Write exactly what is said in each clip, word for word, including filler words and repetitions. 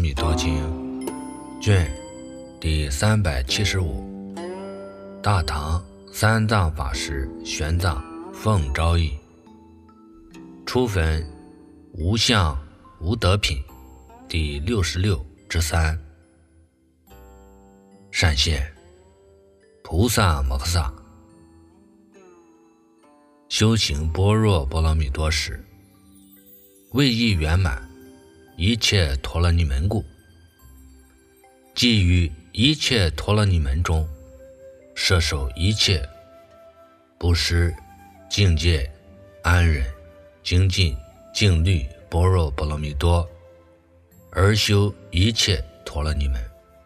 蜜多经卷第三百七十五，大唐三藏法师玄奘奉诏译，初分无相无德品第六十六之三。闪现菩萨摩诃萨修行般若波罗蜜多时，为意圆满一切陀罗尼门故，即于一切陀罗尼门中摄受一切布施、境界、安忍、精进、静虑般若波罗蜜多，而修一切陀罗尼门，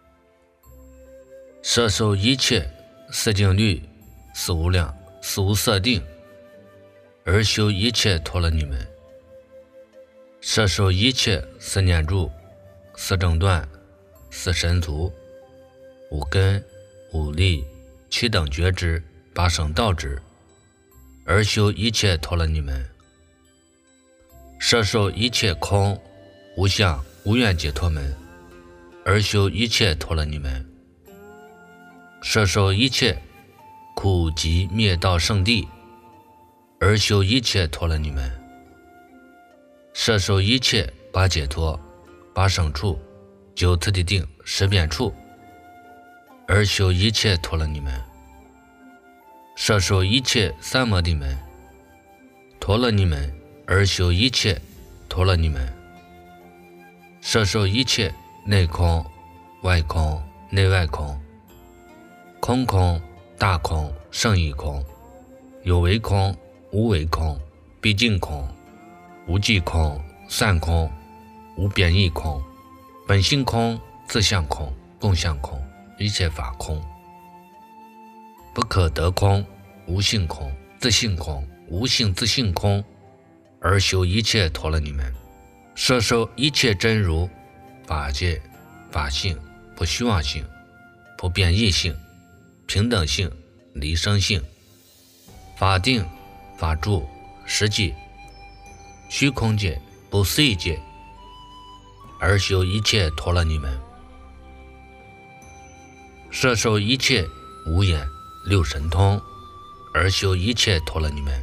摄受一切四静虑、四无量、四无色定，而修一切陀罗尼门，摄受一切四念住、四正断、四神足、五根、五力、七等觉知、八圣道支，而修一切陀罗尼门，摄受一切空、无相、无愿解脱门，而修一切陀罗尼门，摄受一切苦集灭道圣地，而修一切陀罗尼门，摄受一切八解脱、八圣处、九次第定、十遍处，而修一切陀罗尼门，摄受一切三摩地门、陀罗尼门，而修一切陀罗尼门，摄受一切内空、外空、内外空、空空、大空、圣义空、有为空、无为空、毕竟空、无记空、散空、无贬义空、本性空、自相空、共相空、一切法空、不可得空、无性空、自性空、无性自性空，而修一切陀罗尼门，摄受一切真如、法界、法性、不虚妄性、不变异性、平等性、离生性、法定、法住、实际、虚空界、不思议界，而修一切陀罗尼门，摄受一切无眼六神通，而修一切陀罗尼门，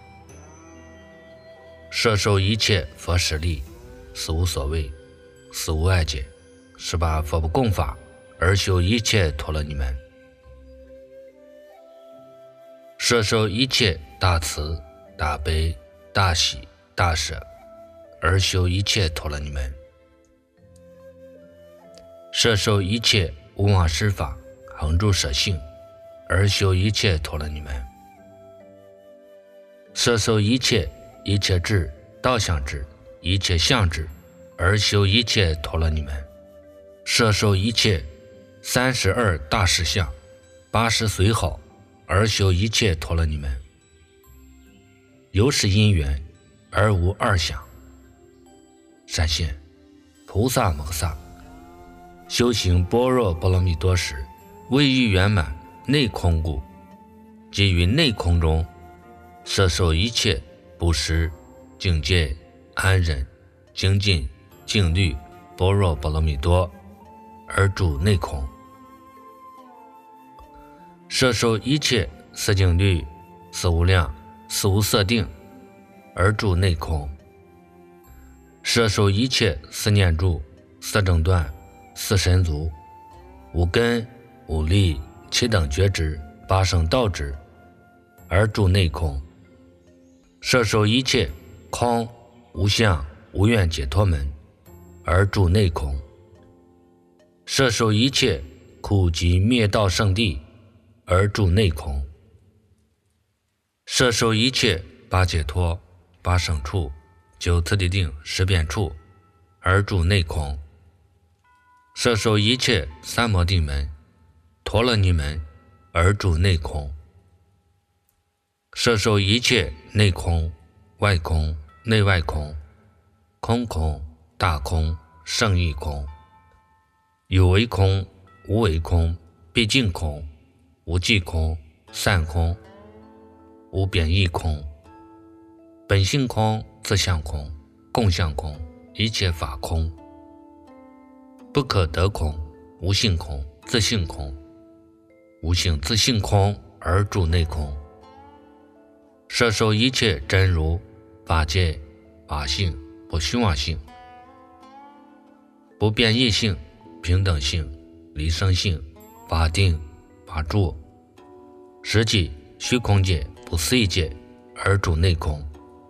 摄受一切佛实力、死无所谓、死无碍解、十八佛不共法，而修一切陀罗尼门，摄受一切大慈、大悲、大喜、大舍，而修一切陀罗尼门，摄受一切无妄施法、恒住舍性，而修一切陀罗尼门，摄受一切一切智、道相智、一切相智，而修一切陀罗尼门，摄受一切三十二大实相、八十随好，而修一切陀罗尼门，由是因缘而无二想。闪现菩萨摩诃萨修行般若波罗蜜多时，为欲圆满内空故，即于内空中摄受一切布施、境界、安忍、精进、静虑般若波罗蜜多，而住内空，摄受一切四静虑、四无量、四无色定，而住内空，摄受一切四念住、四正断、四神足、五根、五力、七等觉知、八圣道支，而住内空，摄受一切空、无相、无愿解脱门，而住内空，摄受一切苦集灭道圣地，而住内空，摄受一切八解脱、八圣处、九次第定、十遍处，而住内空，摄受一切三摩地门、陀罗尼门，而住内空，摄受一切内空、外空、内外空、空空、大空、圣义空、有为空、无为空、毕竟空、无记空、散空、无贬义空、本性空、自相空、共相空、一切法空， 不可得空，无性空，自性空。无性自性空而主内空。摄受一切真如法界法性不虚妄性，不变异性、平等性、离生性、法定、法住、实际、虚空界、不思议界而主内空。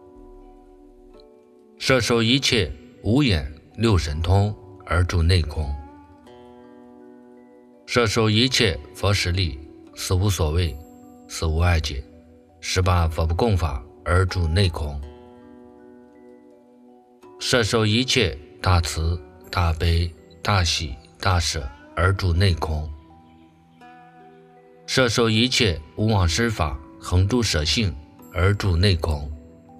摄受一切无眼六神通而主内空。摄受一切佛实力，死无所谓，死无碍界，十八佛不共法而主内空。摄受一切大慈大悲大喜大舍而主内空。摄受一切无妄施法恒住舍性而主内空。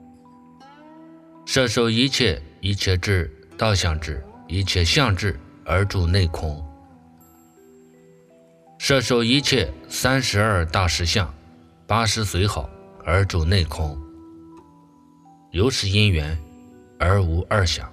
摄受一切一切智道相智一切相智而主内空。摄受一切三十二大实相八十随好而主内空。由是因缘而无二想。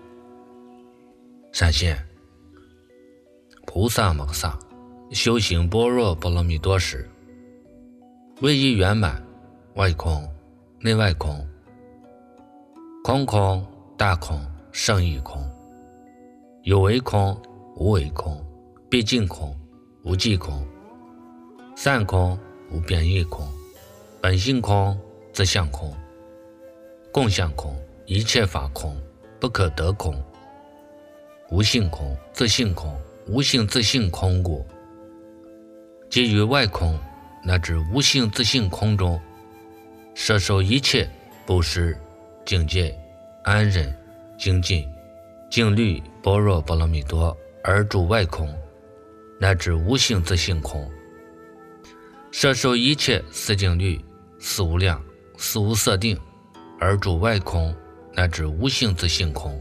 闪现菩萨摩诃萨修行般若波罗蜜多时，为一圆满，外空内外空，空空大空胜义空，有为空无为空，毕竟空无际空，散空无变异空，本性空自相空，共相空一切法空，不可得空，无性空自性空，无性自性空故，基于外空乃至无性自性空中，摄受一切布施境界安忍精进静虑般若波罗蜜多而主外空，乃至无性自性空。摄受一切四境律四无量四无色定而主外空，乃至无性自性空。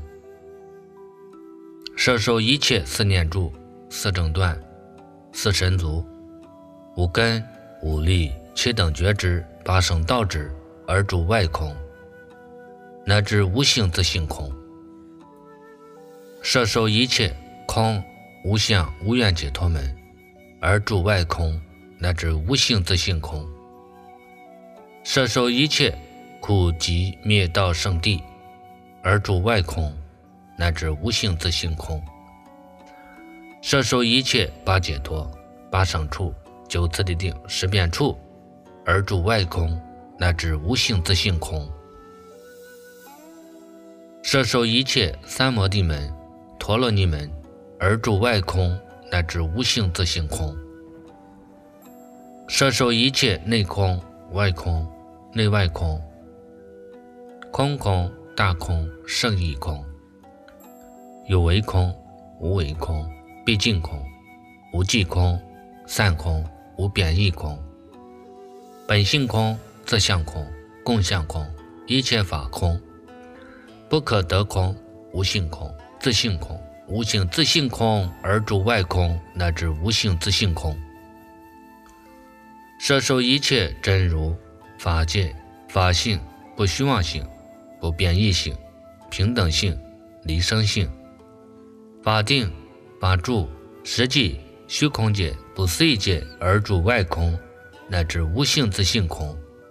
摄受一切四念住四正断四神足五根五力七等觉知八圣道知而主外空，乃至无性自性空。摄受一切空无相无愿解脱门而主外空，乃至无性自性空。摄受一切苦集灭道圣地而主外空，乃至无性自性空。摄受一切八解脱八胜处九次第定十变处而主外空，乃至无性自性空。摄受一切三摩地门陀罗尼门而主外空，乃至无性自性空。摄受一切内空外空内外空，空空大空胜义空，有为空无为空毕竟空无际空散空无变异空，本性空自相空共相空一切法空，不可得空无性空自性空无性自性空而主外空，乃至无性自性空。摄受一切真如法界法性不虚妄性不变异性平等性离生性法定法住实际虚空界不思议界而主外空，乃至无性自性空。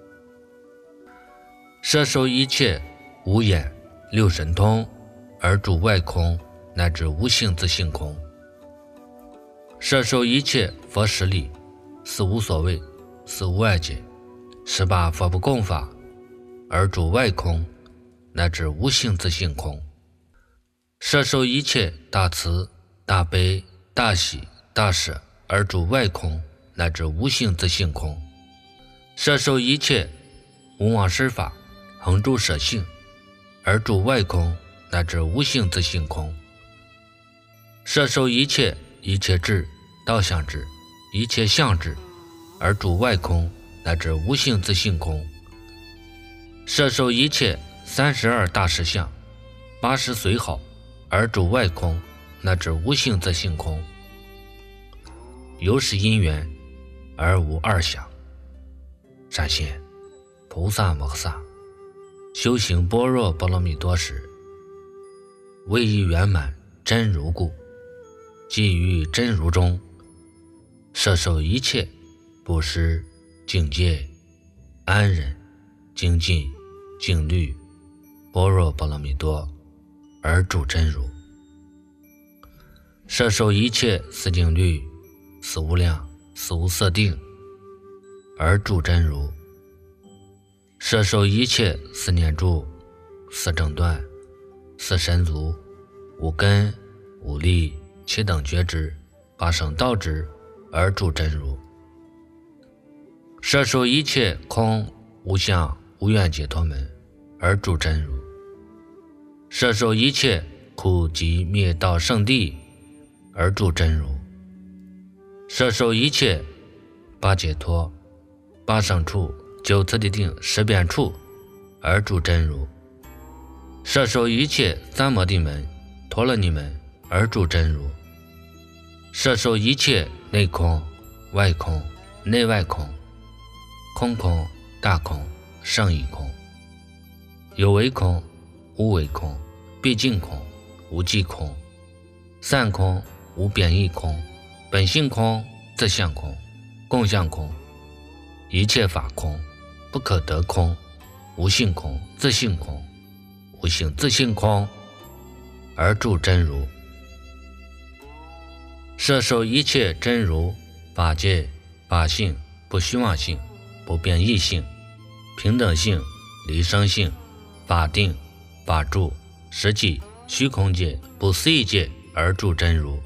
摄受一切无眼六神通而主外空，乃至无性自性空。摄受一切佛实力四无所谓四无碍界十八佛不共法而主外空，乃至无性自性空。摄受一切大慈大悲大喜大舍而主外空，乃至无性自性空。摄受一切无妄施法恒住舍性而主外空，乃至无性自性空。摄受一切一切智道相智一切相智而主外空，乃至无性自性空。摄受一切三十二大实相八十随好而主外空，乃至无性自性空。由是因缘而无二想。闪现菩萨摩诃萨修行般若波罗蜜多时，为一圆满真如故， 即于真如中，摄受一切布施、境界、安忍、精进、静虑、般若波罗蜜多而住真如，摄受一切四静虑、四无量、四无色定而住真如，摄受一切四念住、四正断、四神足、五根、五力、七等觉知、八圣道知而住真如，摄受一切空无相无愿解脱门而住真如，摄受一切苦集灭道圣地而住真如，摄受一切八解脱、八圣处、九次第定、十遍处而住真如，摄受一切三摩地门、陀罗尼门而住真如，摄受一切内空、外空、内外空、空空、大空、胜义空、有为空、无为空、毕竟空、无际空、散空、无变异空、本性空、自相空、共相空、一切法空、不可得空、无性空、自性空、无性自性空而住真如，摄受一切真如法界、法性、不虚妄性、不变异性、平等性、离生性、法定、法住、实际、虚空界、不思议界而住真如，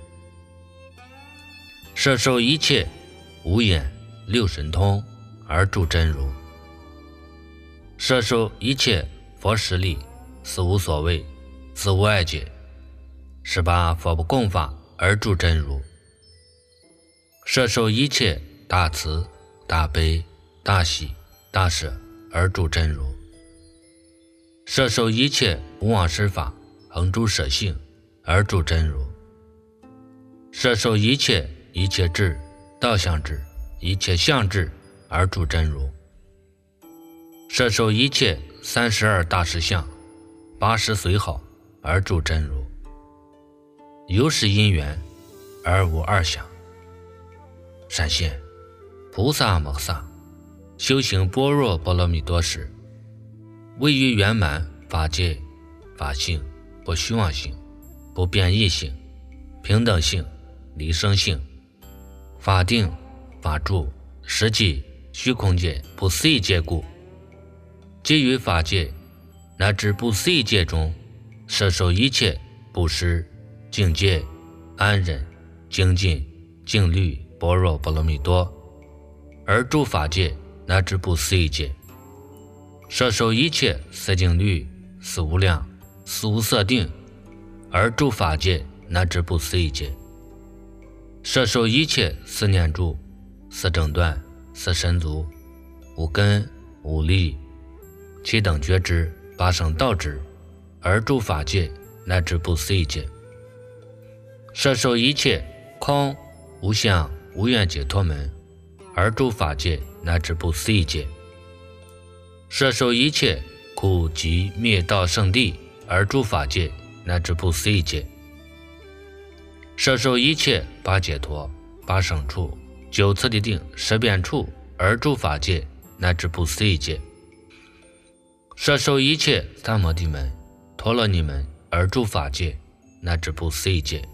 摄受一切五眼、六神通而住真如，摄受一切佛实力、四无所谓、四无碍解、十八佛不共法而住真如，摄受一切大慈、大悲、大喜、大舍而住真如，摄受一切无妄施法、恒诸舍性而住真如，摄受一切一切智、道相智、一切相智而住真如，摄受一切三十二大实相、八十随好而住真如，有始因缘而无二相。闪现菩萨摩萨修行般若波罗蜜多时，位于圆满法界、法性、不虚妄性、不变异性、平等性、离生性、法定、法住、实际、虚空界、不思议界故，基于法界乃至不思议界中，摄受一切布施、境界、安忍、精进、静虑、般若波罗蜜多而住法界乃至不思议界，摄受一切四静虑、四无量、四无色定而住法界乃至不思议界，摄受一切四念住、四正断、四神足、五根、五力、七等觉知、八圣道知而住法界乃至不思议界，摄受一切空无相无愿解脱门而住法界乃至不思议界，摄受一切苦集灭道圣地而住法界乃至不思议界，摄受一切八解脱、八圣处、九次第定、十遍处而住法界乃至不思议界，摄受一切三摩地门、陀罗尼门而住法界乃至不思议界，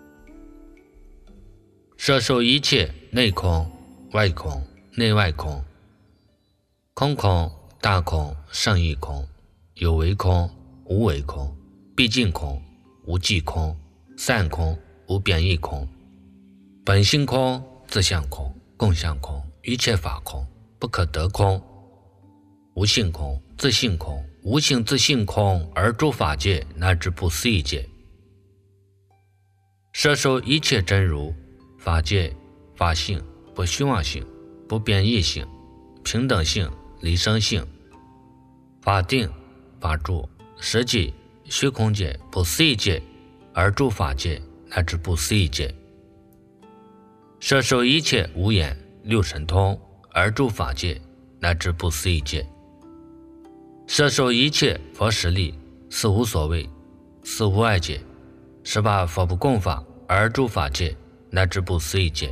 摄受一切内空、外空、内外空、空空、大空、胜义空、有为空、无为空、毕竟空、无际空、散空、无变异空、本性空、自相空、共相空、一切法空、不可得空、无性空、自性空、无性自性空而住法界乃至不思议界，摄受一切真如法界、法性、不虚妄性、不变异性、平等性、离生性、法定、法住、实际、虚空界、不思议界而住法界乃至不思议界，摄受一切五眼、六神通而住法界乃至不思议界，摄受一切佛实力、四无所谓、四无碍解、十八佛不共法而诸法界乃至不思议界，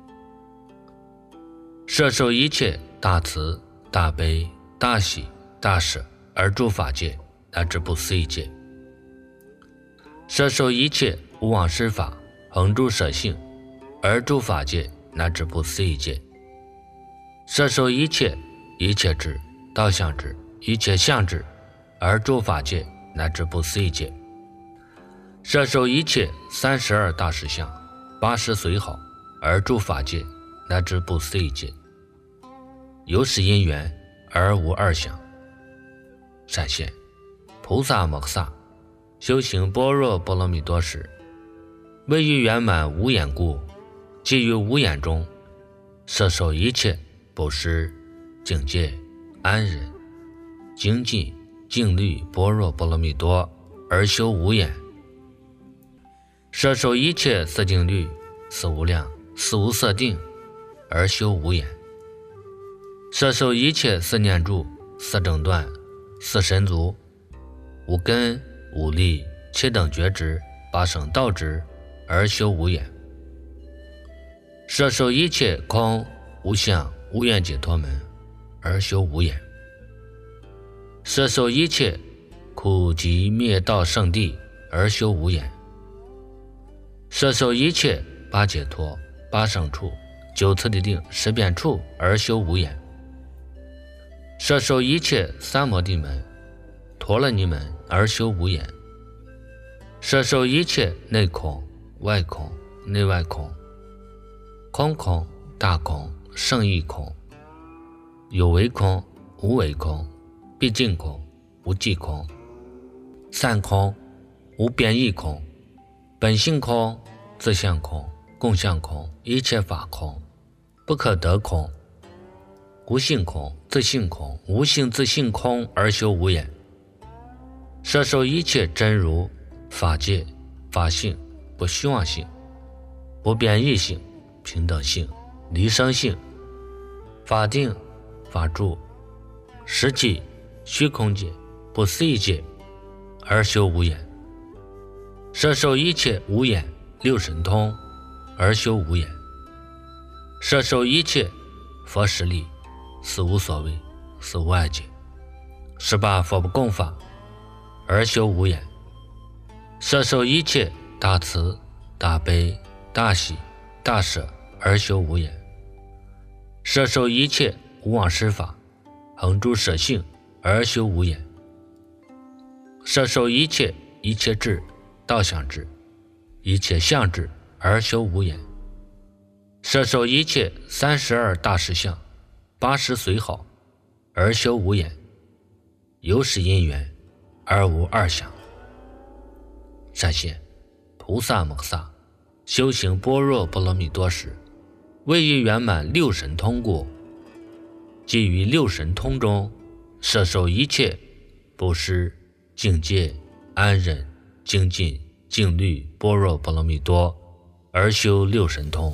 摄受一切大慈大悲大喜大舍而诸法界乃至不思议界，摄受一切无妄施法恒诸舍性而诸法界乃至不思议界，摄受一切一切智道相智一切相智而诸法界乃至不思议界，摄受一切三十二大实相八十随好而诸法界乃至不思议界，有始因缘而无二相。闪现菩萨摩诃萨修行般若波罗蜜多时，为于圆满无眼故，即于无眼中摄受一切布施境界安忍精进静虑般若波罗蜜多而修无眼，摄受一切色境律四无量四无色定而修无眼，摄受一切四念住四正断四神足五根五力七等觉知八圣道知而修无眼，摄受一切空无相无愿解脱门而修无眼，摄受一切苦集灭道圣地而修无眼，摄受一切八解脱八圣处九次第定十遍处而修无眼，摄受一切三摩地门陀罗尼门而修无眼，摄受一切内空外空内外空空空大空圣义空有为空无为空毕竟空无际空散空无变异空本性空自相空共相空一切法空不可得空无性空自性空无性自性空而修无眼，摄受一切真如法界法性不虚妄性不变异性平等性离生性法定法住实际虚空界不思议界而修无眼，摄受一切无眼六神通而修无眼，摄受一切佛实力死无所谓死无碍界十八佛不共法而修无眼，摄受一切大慈大悲大喜大舍而修无眼，摄受一切无妄施法恒诸舍性而修无眼，摄受一切一切智道相智一切相智而修无眼，摄受一切三十二大实相八十随好而修无眼，有始因缘而无二相。闪现菩萨摩诃萨修行般若波罗蜜多时，为于圆满六神通故，即于六神通中摄受一切布施境界安忍精进静虑般若波罗蜜多而修六神通，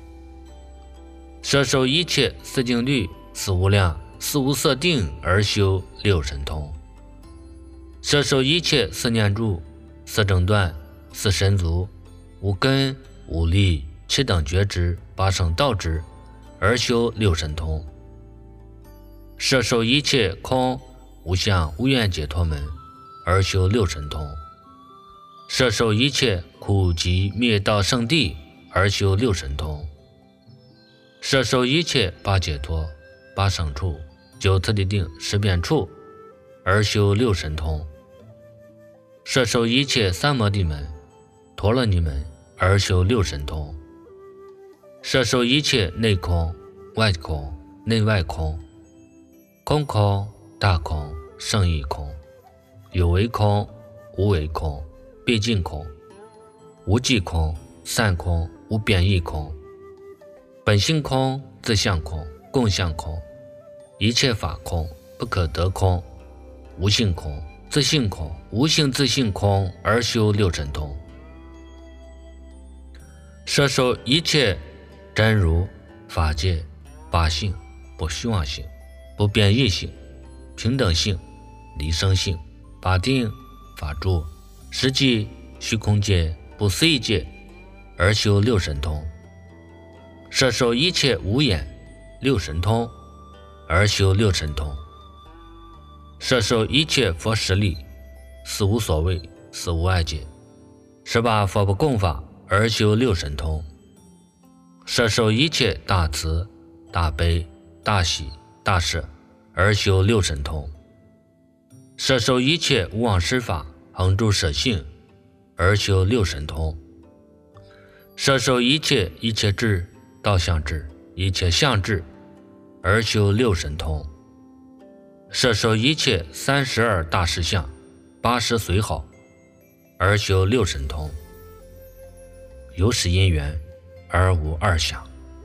摄受一切四境律四无量四无色定而修六神通，摄受一切四念住四正断四神足五根五力七等觉知八圣道知而修六神通，摄受一切空无相无愿解脱门而修六神通，摄受一切苦集灭道圣地而修六神通，摄受一切八解脱八圣处九次第定十遍处而修六神通，摄受一切三摩地门陀罗尼门而修六神通，摄受一切内空外空内外空空空大空圣义空有为空无为空毕竟空无际空散空无变异空本性空自相空共相空一切法空不可得空无性空自性空无性自性空而修六神通，摄受一切真如法界法性不虚妄性不变异性平等性离生性法定法住实际虚空界不思议界而修六神通，摄受一切无眼六神通，而修六神通，摄受一切佛实力，四无所谓，四无碍解，十八佛不共法，而修六神通，摄受一切大慈、大悲、大喜、大舍，而修六神通，摄受一切无妄施法，恒住舍性，而修六神通，摄受一切一切智、道相智、一切相智，而修六神通，摄受一切三十二大实相、八十随好，而修六神通，有始因缘而无二想。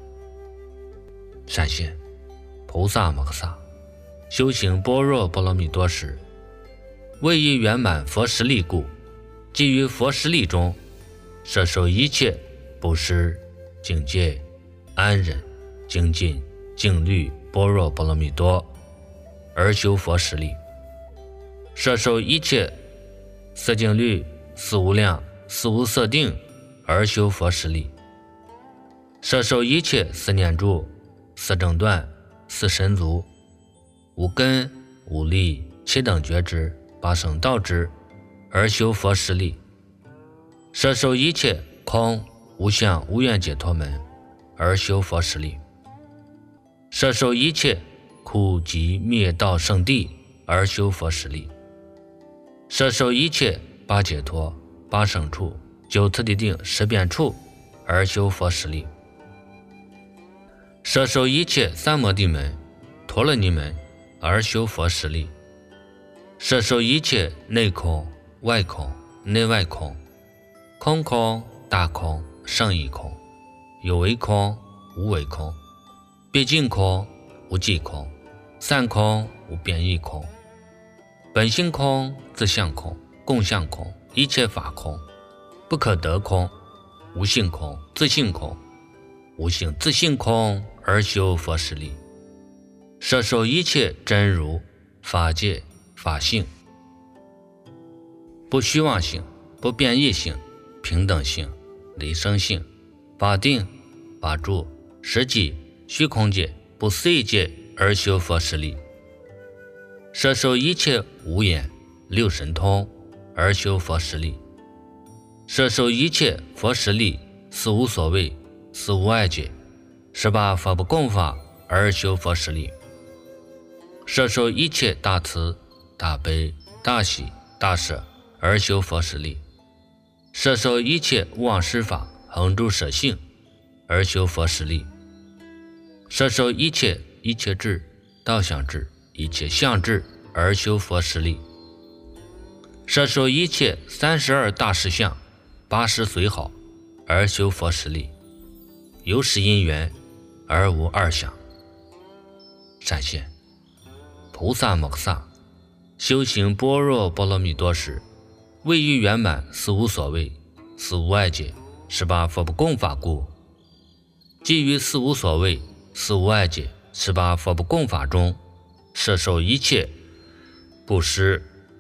闪现菩萨摩诃萨修行般若波罗蜜多时，为于圆满佛实力故，基于佛实力中摄受一切布施、警戒、安忍、精进、静虑般若波罗蜜多，而修佛实力，摄受一切色净虑、四无量、四无色定，而修佛实力，摄受一切四念住、四正断、四神足、五根、五力、七等觉知、八圣道知，而修佛实力，摄受一切空、无相、无愿解脱门，而修佛实力，摄受一切苦集灭道圣地，而修佛实力，摄受一切八解脱、八圣处、九次第定、十变处，而修佛实力，摄受一切三摩地门、陀罗尼门，而修佛实力，摄受一切内空、外空、内外空、空空、大空、胜义空、有为空、无为空、毕竟空、无际空、散空、无变异空、本性空、自相空、共相空、一切法空、不可得空、无性空、自性空、无性自性空，而修佛实力，摄受一切真如、法界、法性，不虚妄性、不变异性、平等性、离生性、法定、法住、实际、虚空界、不思议界，而修佛实力，摄受一切无眼六神通，而修佛实力，摄受一切佛实力，四无所谓，四无碍解，十八佛不共法，而修佛实力，摄受一切大慈、大悲、大喜、大舍，而修佛实力，摄受一切无妄施法，恒住舍性，而修佛实力，摄受一切一切智、道相智、一切相智，而修佛实力，摄受一切三十二大实相、八十随好，而修佛实力，有始因缘而无二想。闪现菩萨摩诃萨修行般若波罗蜜多时，为于圆满四无所谓、四无碍解、十八佛不共法故，基于四无所谓、四无碍解、十八佛不共法中摄受一切布施、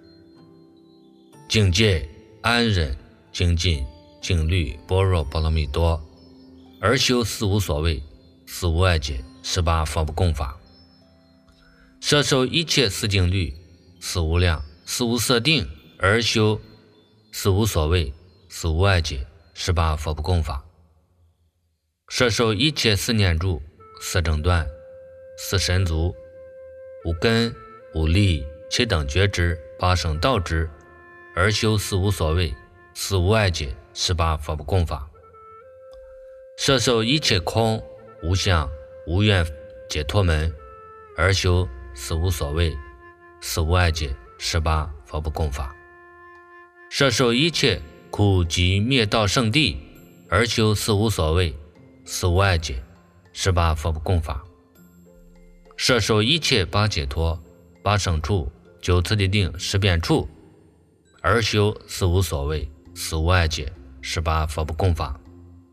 警戒、安忍、精进、静虑般若波罗蜜多，而修四无所谓、四无碍解、十八佛不共法，摄受一切四净虑、四无量、四无色定，而修四无所谓、四无碍解、十八佛不共法，摄受一切四念住、四正断、四神足、五根、五力、七等觉知、八圣道知，而修四无所谓、四无碍解、十八佛不共法，摄受一切空、无相、无愿解脱门，而修四无所谓、四无碍解、十八佛不共法，摄受一切苦集灭道圣地，而修四无所谓、四无碍解、十八佛不共法，摄受一切八解脱、八圣处、九次第定、十变处，而修四无所谓、四无碍解、十八佛不共法，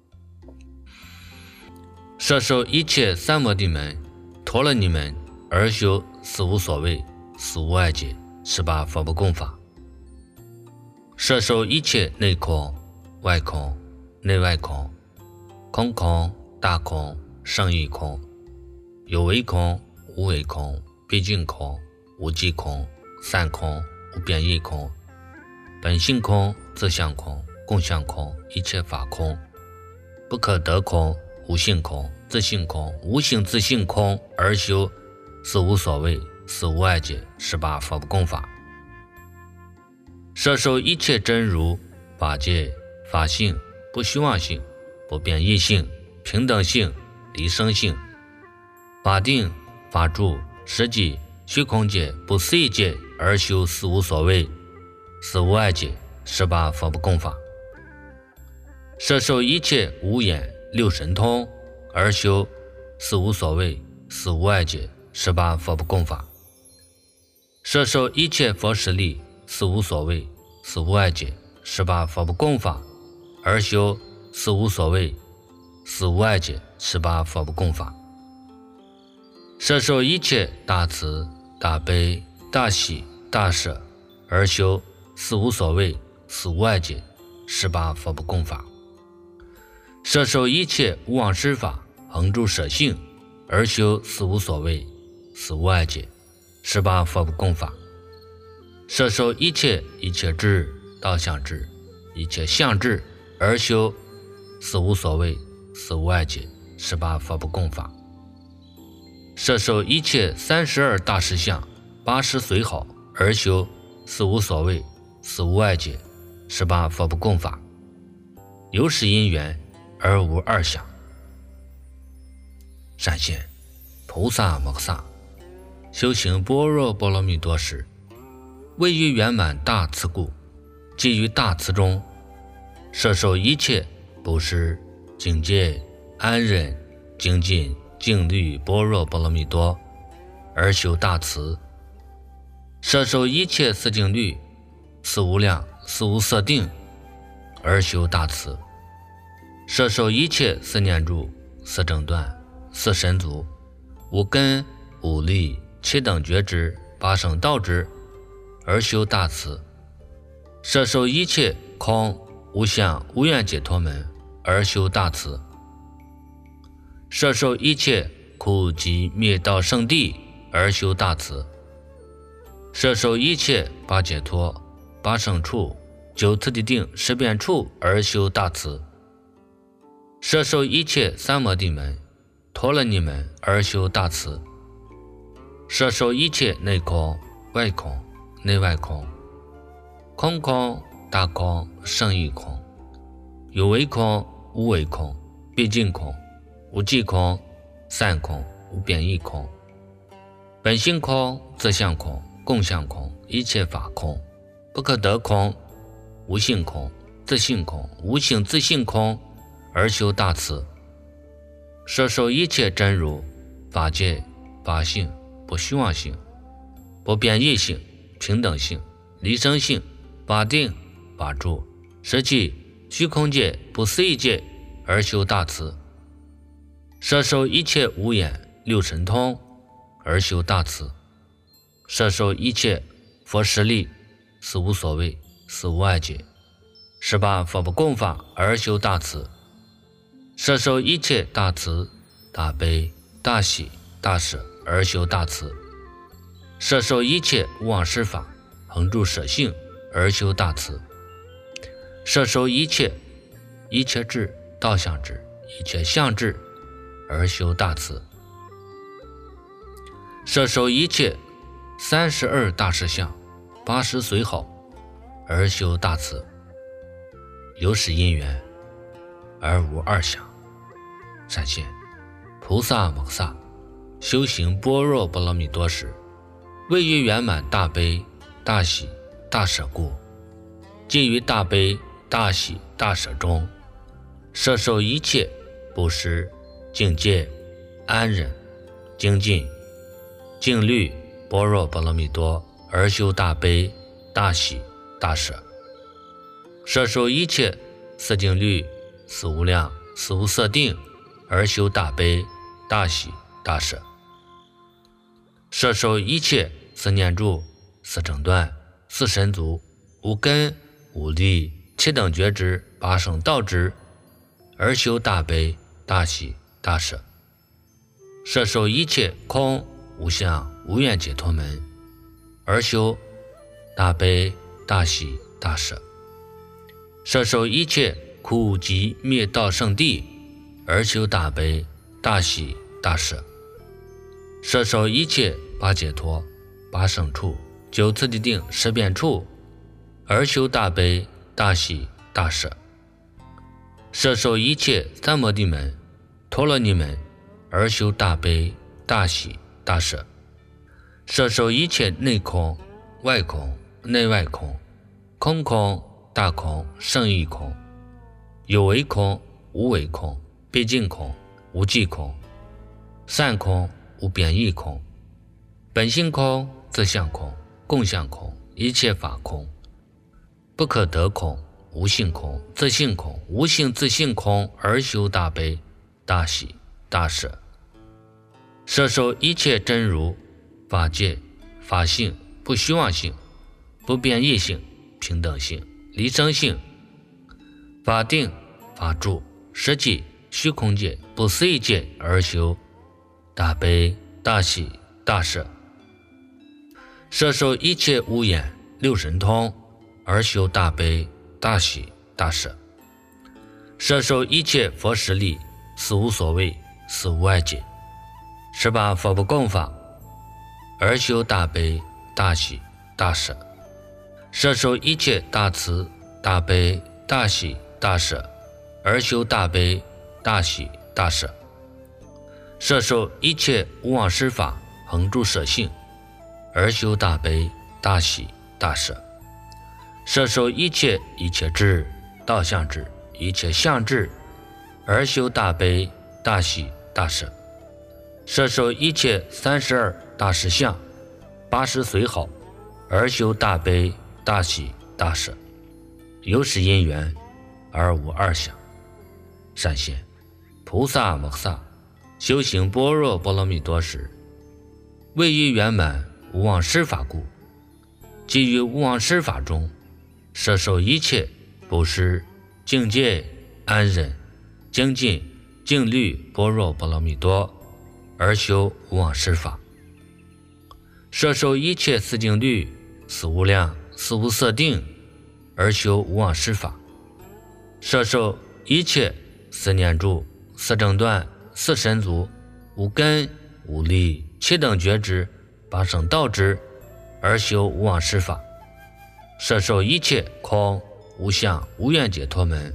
摄受一切三摩地门、陀罗尼门，而修四无所谓、四无碍解、十八佛不共法，摄受一切内空、外空、 内外空，空空大空胜义空，有为空无为空，毕竟空无际空，散空无边异空，本性空自相空，共相空，一切法空，不可得空无性空，自性空，无性自性空，而修四无所谓，四无碍解，十八佛不共法。摄受一切真如法界法性，不虚妄性，不变异性，平等性，离生性，法定法住实际虚空界不思议界，而修四无所谓，四无碍解，十八佛不共法。摄受一切五眼六神通，而修四无所谓，四无碍解，十八佛不共法。摄受一切佛实力，四无所谓，四无碍解，十八佛不共法，而修四无所谓，四无碍解，十八佛不共法。摄受一切大慈大悲大喜大舍，而修四无所谓，四无碍解，十八佛不共法。摄受一切无妄施法，恒住舍性，而修四无所谓，四无碍解，十八佛不共法。摄受一切一切智道相智，一切相智，而修四无所谓，四无碍解，十八佛不共法。摄受一切三十二大实相，八十随好，而修四无所谓，四无碍解，十八佛不共法。有始因缘而无二想。闪现菩萨摩诃萨修行般若波罗蜜多时，位于圆满大慈故，即于大慈中摄受一切布施警戒安忍精进静虑般若波罗蜜多，而修大慈。摄受一切四境律四无量四无色定，而修大慈。摄受一切四念住四正断四神足五根五力七等觉知八圣道知，而修大慈。摄受一切空无相无愿解脱门，而修大慈。摄受一切苦集灭道圣地，而修大慈。摄受一切八解脱八圣处九次第定十变处，而修大慈。摄受一切三摩地门陀罗尼门，而修大慈。摄受一切内空外空内外空，空空大空胜义空，有为空无为空，毕竟空无际空，散空无边异空，本性空自相空，共相空，一切法空，不可得空无性空，自性空，无性自性空，而修大慈。摄受一切真如法界法性，不虚妄性，不变异性，平等性，离生性，法定法住实际虚空界不思议界，而修大慈。摄受一切五眼六神通，而修大慈。摄受一切佛实力四无所谓，四无碍解，十八佛不共法，而修大慈。摄受一切大慈大悲大喜大舍，而修大慈。摄受一切无妄施法，恒住舍性，而修大慈。摄受一切一切智道相智，一切相智，而修大慈。摄受一切三十二大实相，八十随好，而修大慈。有始因缘而无二想。闪现菩萨摩诃萨修行般若波罗蜜多时，位于圆满大悲大喜大舍故，即于大悲大喜大舍中摄受一切布施境界安忍精进静虑般若波罗蜜多，而修大悲大喜大舍。摄受一切四境律四无量四无色定，而修大悲大喜大舍。摄受一切四念住四正断四神足五根五力七等觉知八圣道知， 而修大悲大喜大舍，摄受一切空无相无愿解脱门，而修大悲大喜大舍，摄受一切苦集灭道圣地，而修大悲大喜大舍，摄受一切八解脱八胜处九次第定十变处，而修大悲大喜大舍，摄受一切三摩地门陀罗尼门，而修大悲大喜大舍，摄受一切内空外空内外空空空大空胜义空，有为空无为空毕竟空无际空散空无贬义空本性空自相空共相空一切法空不可得空无性空自性空无性自性空，而修大悲大喜大舍，摄受一切真如法界法性不虚妄性不变异性平等性离生性法定法住实际虚空界不思议界，而修大悲大喜大舍，摄受一切无眼六神通，而修大悲大喜大舍，摄受一切佛实力死无所谓死无碍解十八佛不共法，而修大悲大喜大舍，摄受一切大慈大悲大喜大舍，而修大悲大喜大舍，摄受一切无妄施法恒住舍性，而修大悲大喜大舍，摄受一切一切智道相智一切相智，而修大悲大喜大舍，摄受一切三十二大实相八十随好，而修大悲大喜大舍，有始因缘而无二想。善现菩萨摩诃萨修行般若波罗蜜多时，为于圆满无妄施法故，基于无妄施法中摄受一切布施境界安忍精进静虑般若波罗蜜多，而修无妄施法，摄受一切四境律四无量四无色定，而修无妄施法，摄受一切四念住四正断四神足无根无力七等觉知八圣道知，而修无妄施法，摄受一切空无相无愿解脱门，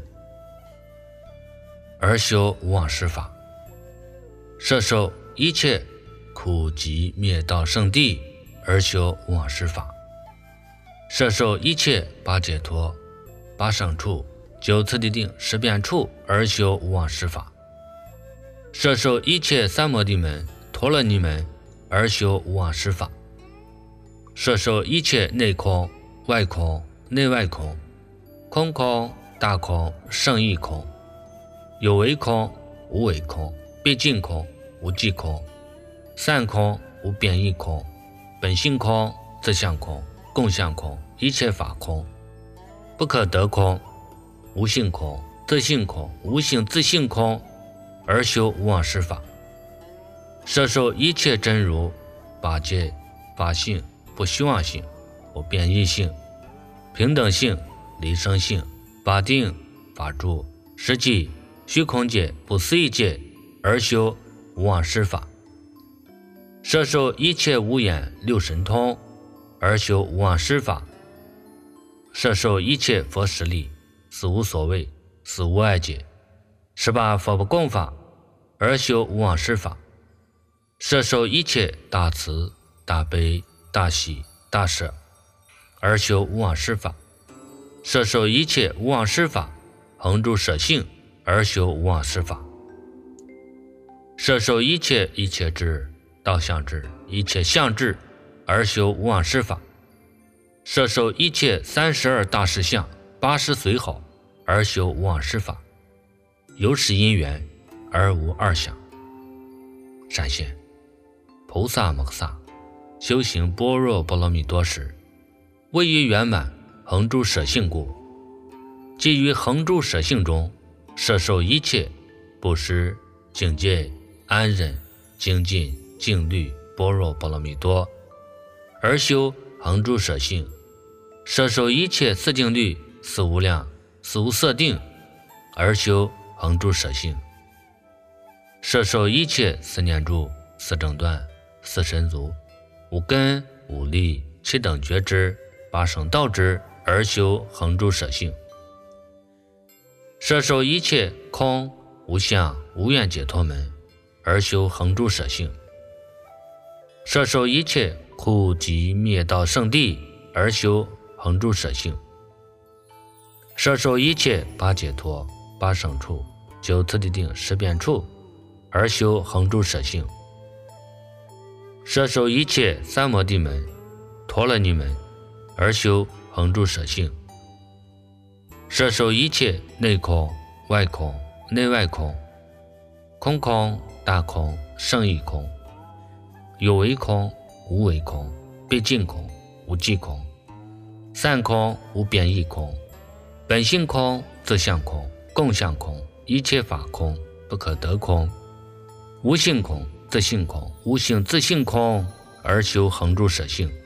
而修无妄施法，摄受一切苦集灭道圣地，而修无妄施法，摄受一切八解脱八胜处九次第定十变处，而修无妄施法，摄受一切三摩地门陀罗尼门，而修无妄施法，摄受一切内空外空内外空空空大空胜义空，有为空无为空毕竟空无际空散空无贬义空本性空自相空共相空一切法空不可得空无性空自性空无性自性空，而修无妄施法，摄受一切真如法界法性不虚妄性不变异性平等性离生性法定法住实际虚空界不思议界，而修无妄施法，摄受一切无眼六神通，而修无妄施法，摄受一切佛实力死无所谓死无碍解十八佛不共法，而修无妄施法，摄受一切大慈大悲大喜大舍，而修无妄施法，摄受一切无妄施法恒住舍性，而修无妄施法，摄受一切一切智道相智一切相智，而修无妄施法，摄受一切三十二大实相八十随好，而修无妄施法，有始因缘而无二想。善现菩萨摩诃萨修行般若波罗蜜多时，为于圆满恒住舍性故，基于恒住舍性中摄受一切布施、境界、安忍、精进、静虑、般若波罗蜜多，而修恒住舍性；摄受一切四静虑、四无量、四无色定，而修恒住舍性；摄受一切四念住、四正断、四神足、五根、五力、七等觉知、八圣道知，而修恒住舍性；摄受一切空、无相、无愿解脱门，而修恒住舍性；摄受一切苦集灭道圣地，而修恒住舍性；摄受一切八解脱、八圣处、九次第定、十变处，而修恒住舍性；摄受一切三摩地门、陀罗尼门，而修恒住舍性；摄受一切内空、外空、内外空、空空、大空、胜义空、有为空、无为空、毕竟空、无际空、散空、无变异空、本性空、自相空、共相空、一切法空、不可得空、无性空、自性空、无性自性空，而修恒住舍性；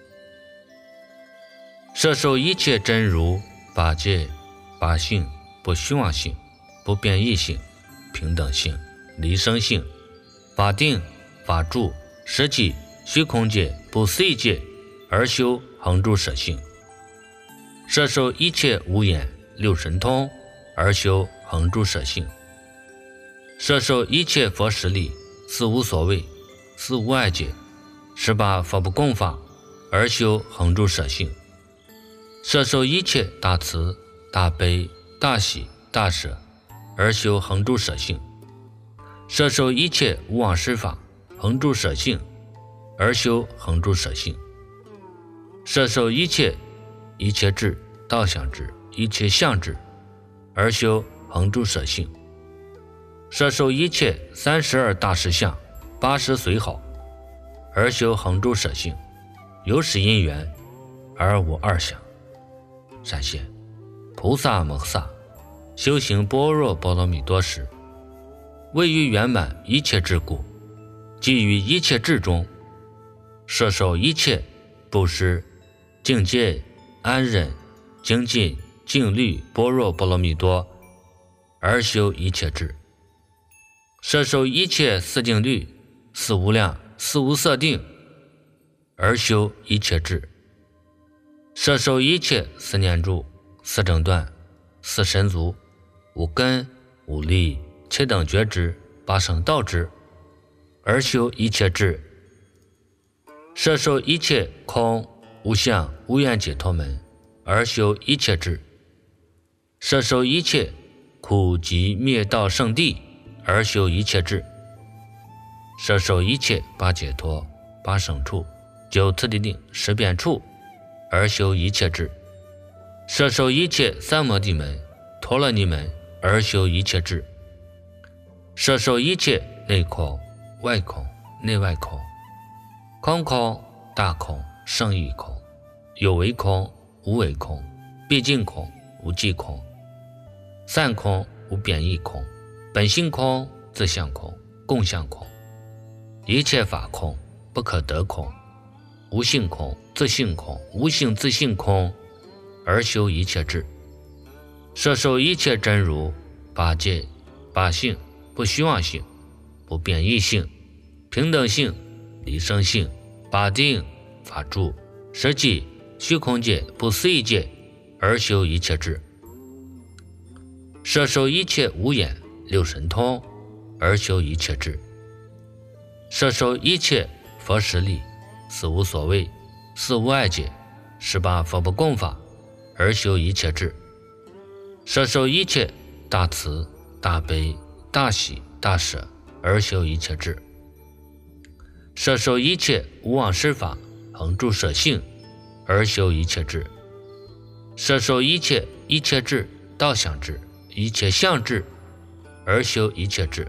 摄受一切真如、法界、法性、不虚妄性、不变异性、平等性、离生性、法定、法住、实际、虚空界、不思议界，而修恒住舍性；摄受一切无眼、六神通，而修恒住舍性；摄受一切佛实力、四无所谓、四无碍界、十八佛不共法，而修恒住舍性；摄受一切大慈、大悲、大喜、大舍，而修恒住舍性；摄受一切无妄施法、恒住舍性，而修恒住舍性；摄受一切一切智、道相智、一切相智，而修恒住舍性；摄受一切三十二大实相、八十随好，而修恒住舍性。有始因缘，而无二相。闪现菩萨摩诃萨修行般若波罗蜜多时，为于圆满一切智故，即于一切智中摄受一切布施、境界、安忍、精进、静虑、般若波罗蜜多，而修一切智；摄受一切四静虑、四无量、四无色定，而修一切智；摄受一切四念住、四正断、四神足、五根、五力、七等觉知、八圣道知，而修一切智；摄受一切空、无相、无愿解脱门，而修一切智；摄受一切苦集灭道圣地，而修一切智；摄受一切八解脱、八圣处、九次第定、十变处，而修一切智；摄受一切三摩地门、陀罗尼门，而修一切智；摄受一切内空、外空、内外空、空空、大空、胜义空、有为空、无为空、毕竟空、无际空、散空、无变异空、本性空、自相空、共相空、一切法空、不可得空、无性空、自性空、无性自性空，而修一切智；摄受一切真如、法界、法性、不虚妄性、不变异性、平等性、离生性、法定、法住、实际、虚空界、不思议界，而修一切智；摄受一切无眼、六神通，而修一切智；摄受一切佛实力、四无所谓、四无碍界、十八佛不共法，而修一切智；摄受一切大慈、大悲、大喜、大舍，而修一切智；摄受一切无妄施法、恒住舍性，而修一切智；摄受一切一切智、道相智、一切相智，而修一切智；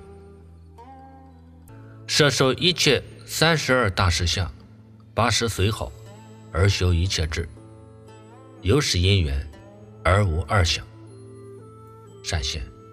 摄受一切三十二大实相、八十随好，而修一切智。有始因缘，而无二相。闪现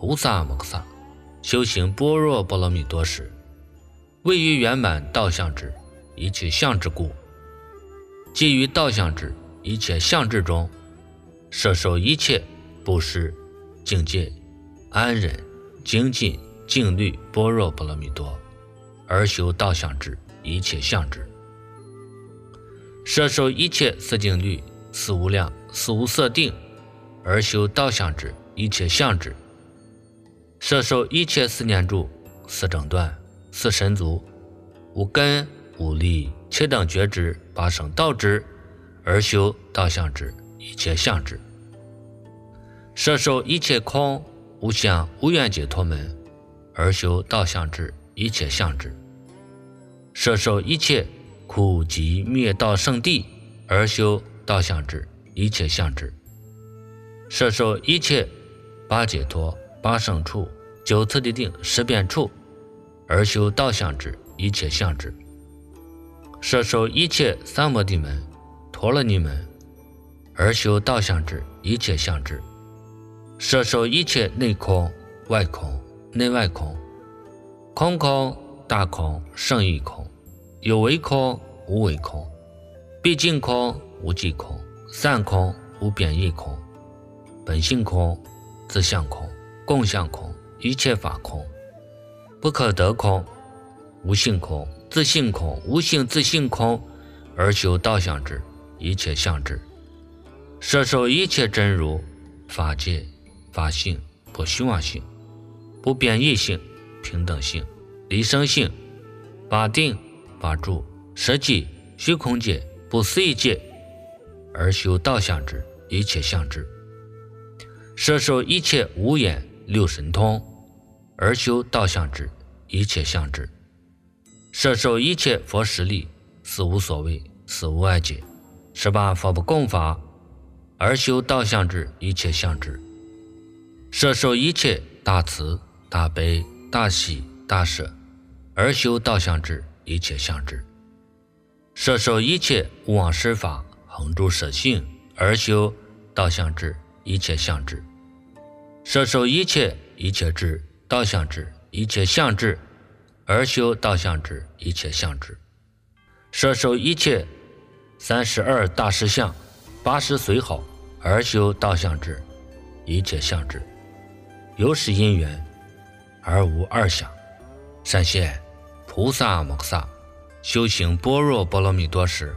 菩萨摩诃萨修行般若波罗蜜多时，位于圆满道相之一切相之故，基于道相之一切相之中，摄受一切布施、境界、安忍、精进、静虑般若波罗蜜多，而修道相之一切相之，摄受一切色境律、四无量、四无色定，而修道相之一切相之，摄受一切四念住、四正断、四神足、五根、五力、七等觉知、八圣道之，而修道相之一切相之，摄受一切空、无相、无愿解脱门，而修道相之一切相之，摄受一切苦集灭道圣地，而修道相之一切相之，摄受一切八解脱、八圣处、九次第定、十遍处，而修道相之一切相之，摄受一切三摩地门、陀罗尼门，而修道相之一切相之，摄受一切内空、外空、内外空、空空、大空、胜义空、有为空、无为空、毕竟空、无际空、散空、无变异空、本性空、自相空、共相空、一切法空、不可得空、无性空、自性空、无性自性空，而修道相之一切相之，摄受一切真如、法界、法性、不虚妄性、不变异性、平等性、离生性、法定、法住、实际、虚空界、不思议界，而修道相之一切相之，摄受一切五眼六神通，而修道相之一切相之，摄受一切佛实力、四无所谓、四无碍解、十八佛不共法，而修道相之一切相之，摄受一切大慈、大悲、大喜、大舍，而修道相之一切相之，摄受一切无妄施法、恒住舍性，而修道相之一切相之，摄受一切一切智、道相之一切相之，而修道相之一切相之，摄受一切三十二大士相、八十随好，而修道相之一切相之，有是因缘而无二相。善现菩萨摩诃萨修行般若波罗蜜多时，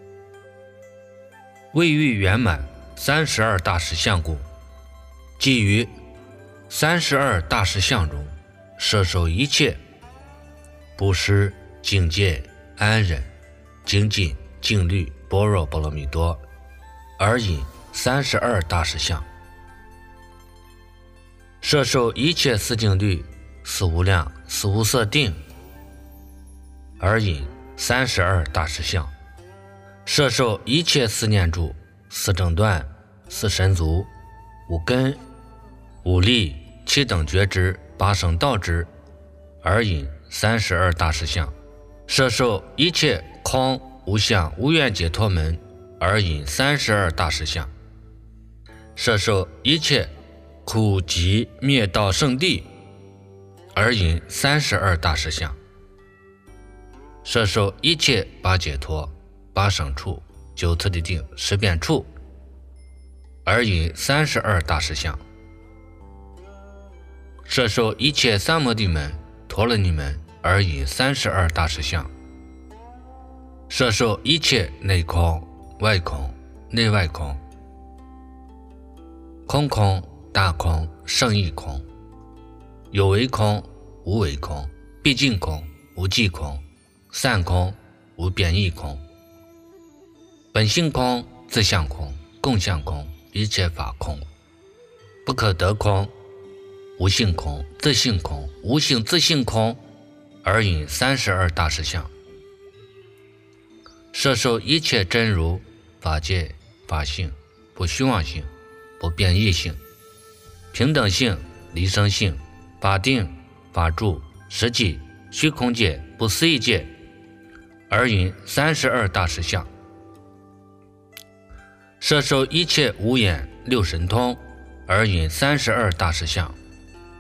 位于圆满三十二大士相故，基于三十二大士相中，摄受一切布施、境界、安忍、精进、静虑般若波罗蜜多，而引三十二大士相，摄受一切四境律、四无量、四无色定，而引三十二大士相，摄受一切四念住、四正断、四神足、五根、五力、七等觉知、八圣道之，而引三十二大士相，摄受一切空、无相、无愿解脱门，而引三十二大士相，摄受一切苦集灭道圣地，而引三十二大士相，摄受一切八解脱、八圣处、九次第定、十遍处，而引三十二大士相，摄受一切三摩地门、陀罗尼门，而引三十二大士相，摄受一切内空、外空、内外空、空空、大空、胜义空、有为空、无为空、毕竟空、无际空、散空、无变异空、本性空、自相空、共相空、一切法空、不可得空、无性空、自性空、无性自性空，而引三十二大士相，摄受一切真如、法界、法性、不虚妄性、不变异性、平等性、离生性、法定、法住、实际、虚空界、不思议界，而引三十二大士相，摄受一切五眼六神通，而引三十二大士相，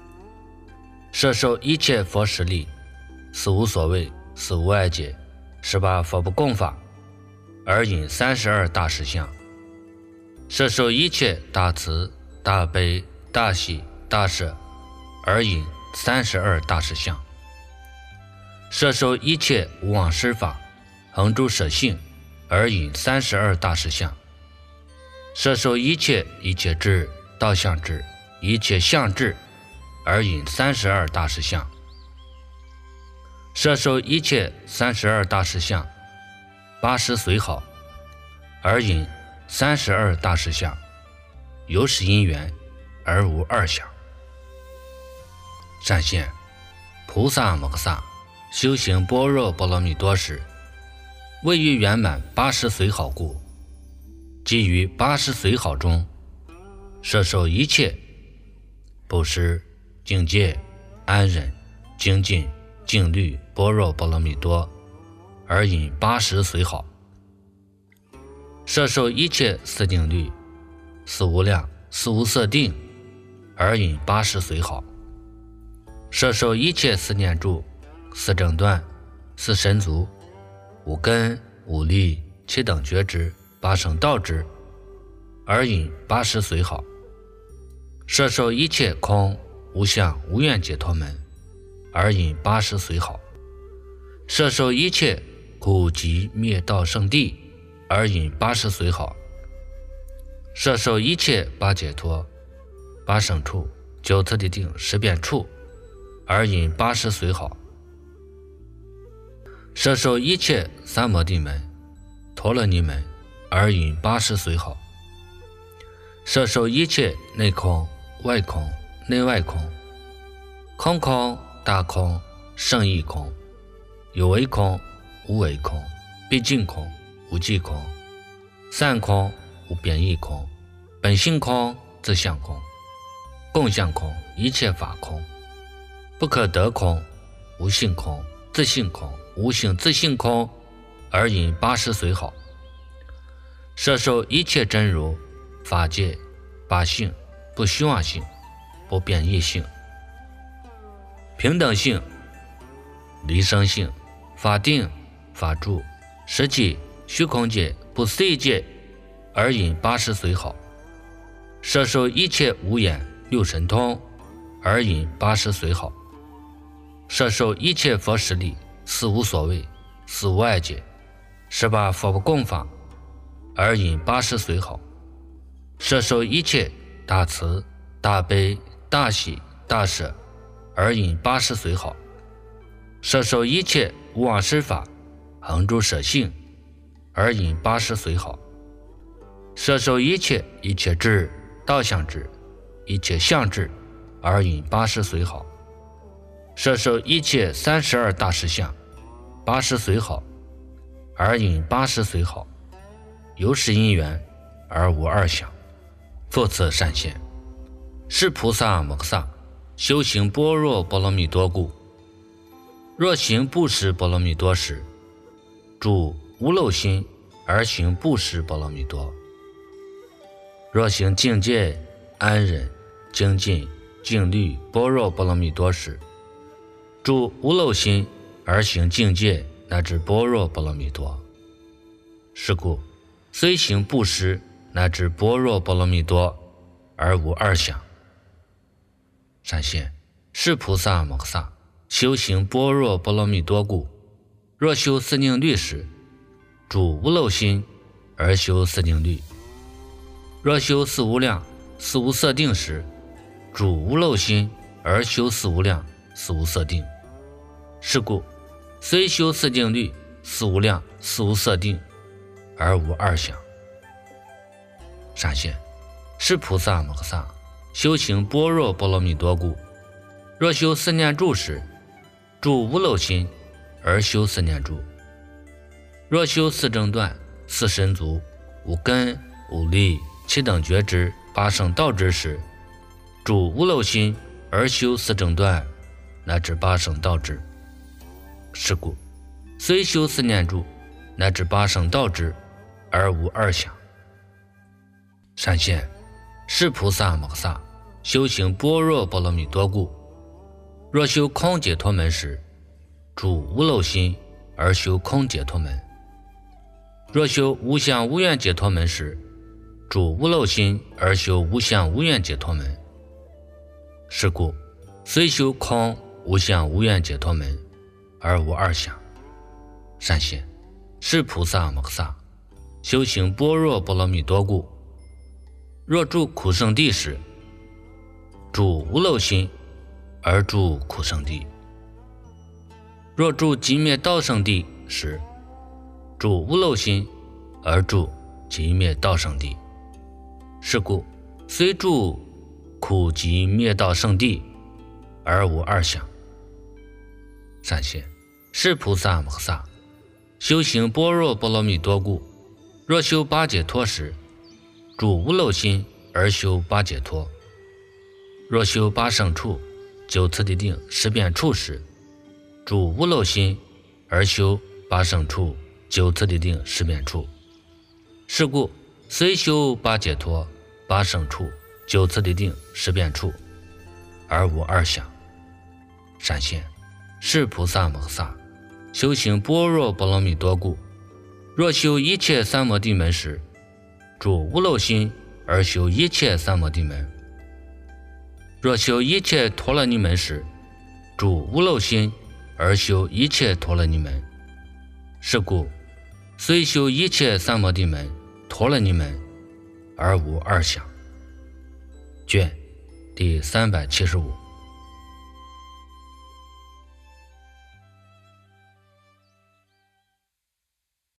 摄受一切佛实力，死无所谓，死无碍解，十八佛不共法，而引三十二大实相。摄受一切大慈大悲大喜大舍，而引三十二大实相。摄受一切无妄施法，恒诸舍性，而引三十二大实相。摄受一切一切智道相智，一切相智，而引三十二大实相。摄受一切三十二大实相，八十随好，而引三十二大实相。有始因缘，而无二相。善现菩萨摩诃萨修行般若波罗蜜多时，为于圆满八十随好故，即于八十随好中摄受一切布施、境界、安忍、精进、静虑般若波罗蜜多，而引八十随好。摄受一切四定律、四无量、四无色定，而引八十随好。摄受一切四念住、四正断、四神足、五根、五力、七等觉知、八圣道支，而引八十随好。摄受一切空无相无愿解脱门，而引八十随好。摄受一切苦集灭道圣地，而引八十随好。摄受一切八解脱、八圣处、九次第定、十遍处，而引八十随好。摄受一切三摩地门、陀罗尼门，而引八十随好。摄受一切内空、外空、内外空、空空、大空、胜义空、有为空、无为空、毕竟空、无际空、散空、无变异空、本性空、自相空、共相空、一切法空、不可得空、无性空、自性空、无性自性空，而引八十随好。摄受一切真如、法界、八性、不虚妄性、不变异性、平等性、离生性、法定、法住、实际、虚空界、不思议界，而引八十随好。摄受一切无眼、六神通，而引八十随好。摄受一切佛实力，四无所谓，四无碍解，十八佛不共法，而引八十随好。摄受一切大慈大悲大喜大舍，而引八十随好。摄受一切无妄施法，恒诸舍性，而引八十随好。摄受一切一切智道相智，一切相智，而引八十随好。摄受一切三十二大实相，八十随好，而引八十随好。有始因缘，而无二相。复次善现，是菩萨摩诃萨修行般若波罗蜜多故，若行布施波罗蜜多时，住无漏心而行布施波罗蜜多；若行境界、安忍、精进、静虑般若波罗蜜多时，住无漏心而行境界乃至般若波罗蜜多。是故虽行布施乃至般若波罗蜜多，而无二相。善现，是菩萨摩诃萨修行般若波罗蜜多故，若修四定律时，住无漏心而修四定律；若修四无量、四无色定时，住无漏心而修四无量、四无色定。是故虽修四定律、四无量、四无色定，而无二相。善现，是菩萨摩诃萨修行般若波罗蜜多故，若修四念住时，住无漏心而修四念住；若修四正断、四神足、五根、五力、七等觉知、八圣道支时，住无漏心而修四正断乃至八圣道支。是故虽修四念住乃至八圣道支，而无二相。善现，是菩萨摩诃萨修行般若波罗蜜多故， 若修空解脱门时，住无漏心而修空解脱门；若修无相无愿解脱门时，住无漏心而修无相无愿解脱门。是故，虽修空无相无愿解脱门，而无二相。善现，是菩萨摩诃萨修行般若波罗蜜多故。若住苦圣地时，住无漏心而住苦圣地；若住寂灭道圣地时，住无漏心而住寂灭道圣地。是故，虽住苦寂灭道圣地，而无二相。善现，是菩萨摩诃萨修行般若波罗蜜多故。若修八解脱时，住无漏心而修八解脱；若修八胜处、九次第定、十遍处时，住无漏心而修八胜处、九次第定、十遍处。是故，虽修八解脱、八胜处、九次第定、十遍处，而无二相。善现，是菩萨摩诃萨修行般若波罗蜜多故。若修一切三摩地门时，住无漏心而修一切三摩地门；若修一切陀罗尼门时，住无漏心而修一切陀罗尼门。是故，虽修一切三摩地门、陀罗尼门，而无二相。卷第三百七十五。